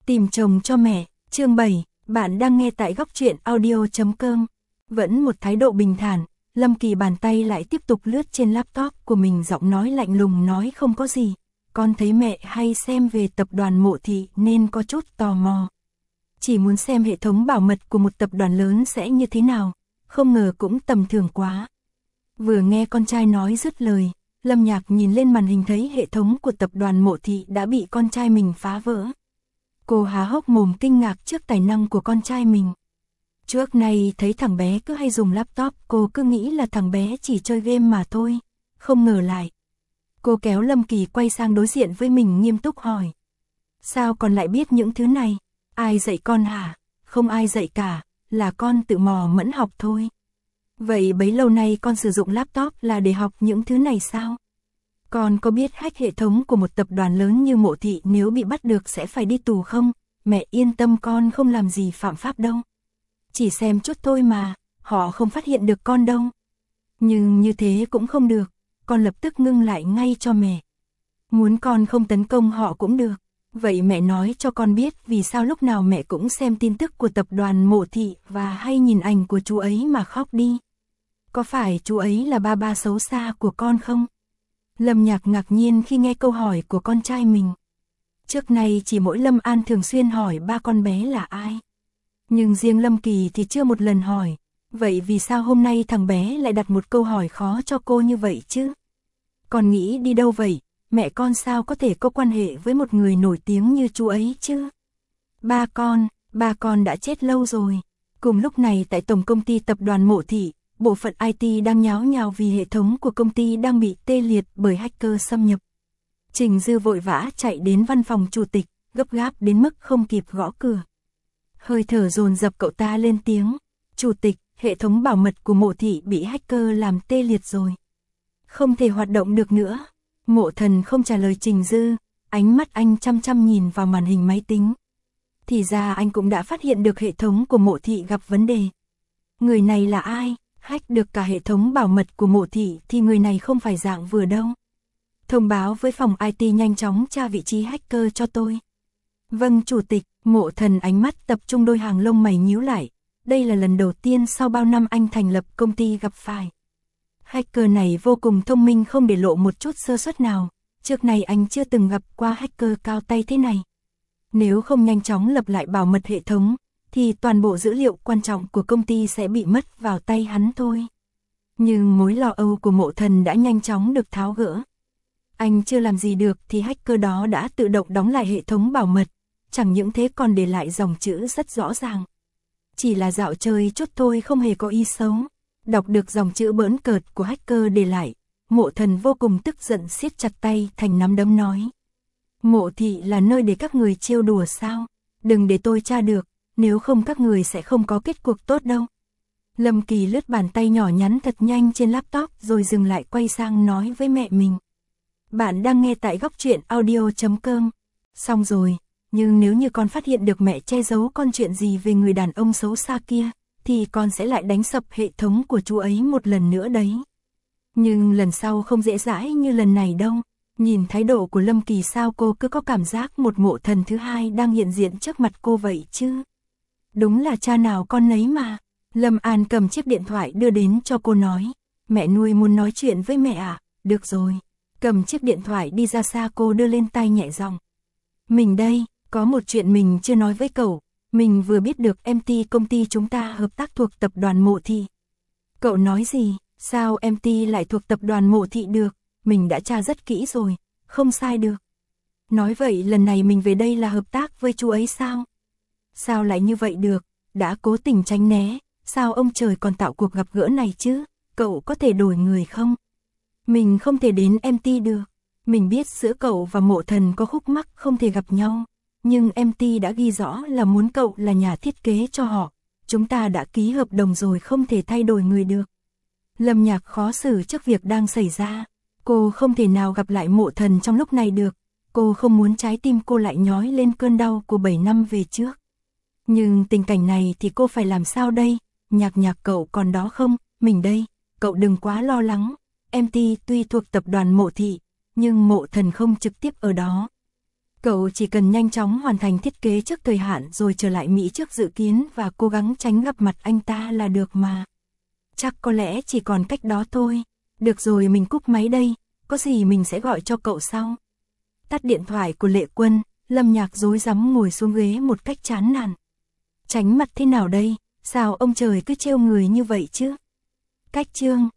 Tìm chồng cho mẹ, chương 7, bạn đang nghe tại góc truyện audio.com. Vẫn một thái độ bình thản, Lâm Kỳ bàn tay lại tiếp tục lướt trên laptop của mình, giọng nói lạnh lùng nói không có gì. Con thấy mẹ hay xem về tập đoàn Mộ Thị nên có chút tò mò. Chỉ muốn xem hệ thống bảo mật của một tập đoàn lớn sẽ như thế nào, không ngờ cũng tầm thường quá. Vừa nghe con trai nói dứt lời, Lâm Nhạc nhìn lên màn hình thấy hệ thống của tập đoàn Mộ Thị đã bị con trai mình phá vỡ. Cô há hốc mồm kinh ngạc trước tài năng của con trai mình. Trước nay thấy thằng bé cứ hay dùng laptop, cô cứ nghĩ là thằng bé chỉ chơi game mà thôi, không ngờ lại. Cô kéo Lâm Kỳ quay sang đối diện với mình nghiêm túc hỏi. Sao con lại biết những thứ này? Ai dạy con hả? Không ai dạy cả, là con tự mò mẫm học thôi. Vậy bấy lâu nay con sử dụng laptop là để học những thứ này sao? Con có biết hack hệ thống của một tập đoàn lớn như Mộ Thị nếu bị bắt được sẽ phải đi tù không? Mẹ yên tâm, con không làm gì phạm pháp đâu. Chỉ xem chút thôi mà, họ không phát hiện được con đâu. Nhưng như thế cũng không được, con lập tức ngưng lại ngay cho mẹ. Muốn con không tấn công họ cũng được. Vậy mẹ nói cho con biết vì sao lúc nào mẹ cũng xem tin tức của tập đoàn Mộ Thị và hay nhìn ảnh của chú ấy mà khóc đi. Có phải chú ấy là ba ba xấu xa của con không? Lâm Nhạc ngạc nhiên khi nghe câu hỏi của con trai mình. Trước nay chỉ mỗi Lâm An thường xuyên hỏi ba con bé là ai. Nhưng riêng Lâm Kỳ thì chưa một lần hỏi. Vậy vì sao hôm nay thằng bé lại đặt một câu hỏi khó cho cô như vậy chứ? Con nghĩ đi đâu vậy? Mẹ con sao có thể có quan hệ với một người nổi tiếng như chú ấy chứ? Ba con đã chết lâu rồi. Cùng lúc này tại tổng công ty tập đoàn Mộ Thị, bộ phận IT đang nháo nhào vì hệ thống của công ty đang bị tê liệt bởi hacker xâm nhập. Trình Dư vội vã chạy đến văn phòng chủ tịch, gấp gáp đến mức không kịp gõ cửa. Hơi thở dồn dập cậu ta lên tiếng. Chủ tịch, hệ thống bảo mật của Mộ Thị bị hacker làm tê liệt rồi. Không thể hoạt động được nữa. Mộ Thần không trả lời Trình Dư, ánh mắt anh chăm chăm nhìn vào màn hình máy tính. Thì ra anh cũng đã phát hiện được hệ thống của Mộ Thị gặp vấn đề. Người này là ai? Hack được cả hệ thống bảo mật của Mộ Thị thì người này không phải dạng vừa đâu. Thông báo với phòng IT nhanh chóng tra vị trí hacker cho tôi. Vâng chủ tịch. Mộ Thần ánh mắt tập trung, đôi hàng lông mày nhíu lại. Đây là lần đầu tiên sau bao năm anh thành lập công ty gặp phải. Hacker này vô cùng thông minh, không để lộ một chút sơ suất nào. Trước này anh chưa từng gặp qua hacker cao tay thế này. Nếu không nhanh chóng lập lại bảo mật hệ thống, thì toàn bộ dữ liệu quan trọng của công ty sẽ bị mất vào tay hắn thôi. Nhưng mối lo âu của Mộ Thần đã nhanh chóng được tháo gỡ. Anh chưa làm gì được thì hacker đó đã tự động đóng lại hệ thống bảo mật. Chẳng những thế còn để lại dòng chữ rất rõ ràng. Chỉ là dạo chơi chút thôi, không hề có ý xấu. Đọc được dòng chữ bỡn cợt của hacker để lại, Mộ Thần vô cùng tức giận, siết chặt tay thành nắm đấm nói. Mộ Thị là nơi để các người trêu đùa sao? Đừng để tôi tra được, nếu không các người sẽ không có kết cục tốt đâu. Lâm Kỳ lướt bàn tay nhỏ nhắn thật nhanh trên laptop rồi dừng lại, quay sang nói với mẹ mình. Bạn đang nghe tại góc truyện audio.com. Xong rồi. Nhưng nếu như con phát hiện được mẹ che giấu con chuyện gì về người đàn ông xấu xa kia, thì con sẽ lại đánh sập hệ thống của chú ấy một lần nữa đấy. Nhưng lần sau không dễ dãi như lần này đâu. Nhìn thái độ của Lâm Kỳ sao cô cứ có cảm giác một Mộ Thần thứ hai đang hiện diện trước mặt cô vậy chứ. Đúng là cha nào con nấy mà. Lâm An cầm chiếc điện thoại đưa đến cho cô nói. Mẹ nuôi muốn nói chuyện với mẹ à? Được rồi. Cầm chiếc điện thoại đi ra xa, cô đưa lên tai nhẹ giọng. Mình đây. Có một chuyện mình chưa nói với cậu, mình vừa biết được MT công ty chúng ta hợp tác thuộc tập đoàn Mộ Thị. Cậu nói gì? Sao MT lại thuộc tập đoàn Mộ Thị được? Mình đã tra rất kỹ rồi, không sai được. Nói vậy lần này mình về đây là hợp tác với chú ấy sao? Sao lại như vậy được? Đã cố tình tránh né, sao ông trời còn tạo cuộc gặp gỡ này chứ? Cậu có thể đổi người không? Mình không thể đến MT được. Mình biết giữa cậu và Mộ Thần có khúc mắc không thể gặp nhau. Nhưng MT đã ghi rõ là muốn cậu là nhà thiết kế cho họ. Chúng ta đã ký hợp đồng rồi, không thể thay đổi người được. Lâm Nhạc khó xử trước việc đang xảy ra. Cô không thể nào gặp lại Mộ Thần trong lúc này được. Cô không muốn trái tim cô lại nhói lên cơn đau của 7 năm về trước. Nhưng tình cảnh này thì cô phải làm sao đây? Nhạc cậu còn đó không? Mình đây. Cậu đừng quá lo lắng. MT tuy thuộc tập đoàn Mộ Thị, nhưng Mộ Thần không trực tiếp ở đó. Cậu chỉ cần nhanh chóng hoàn thành thiết kế trước thời hạn rồi trở lại Mỹ trước dự kiến và cố gắng tránh gặp mặt anh ta là được mà. Chắc có lẽ chỉ còn cách đó thôi. Được rồi, mình cúp máy đây, có gì mình sẽ gọi cho cậu sau. Tắt điện thoại của Lệ Quân, Lâm Nhạc rối rắm ngồi xuống ghế một cách chán nản. Tránh mặt thế nào đây, sao ông trời cứ trêu người như vậy chứ? Cách chương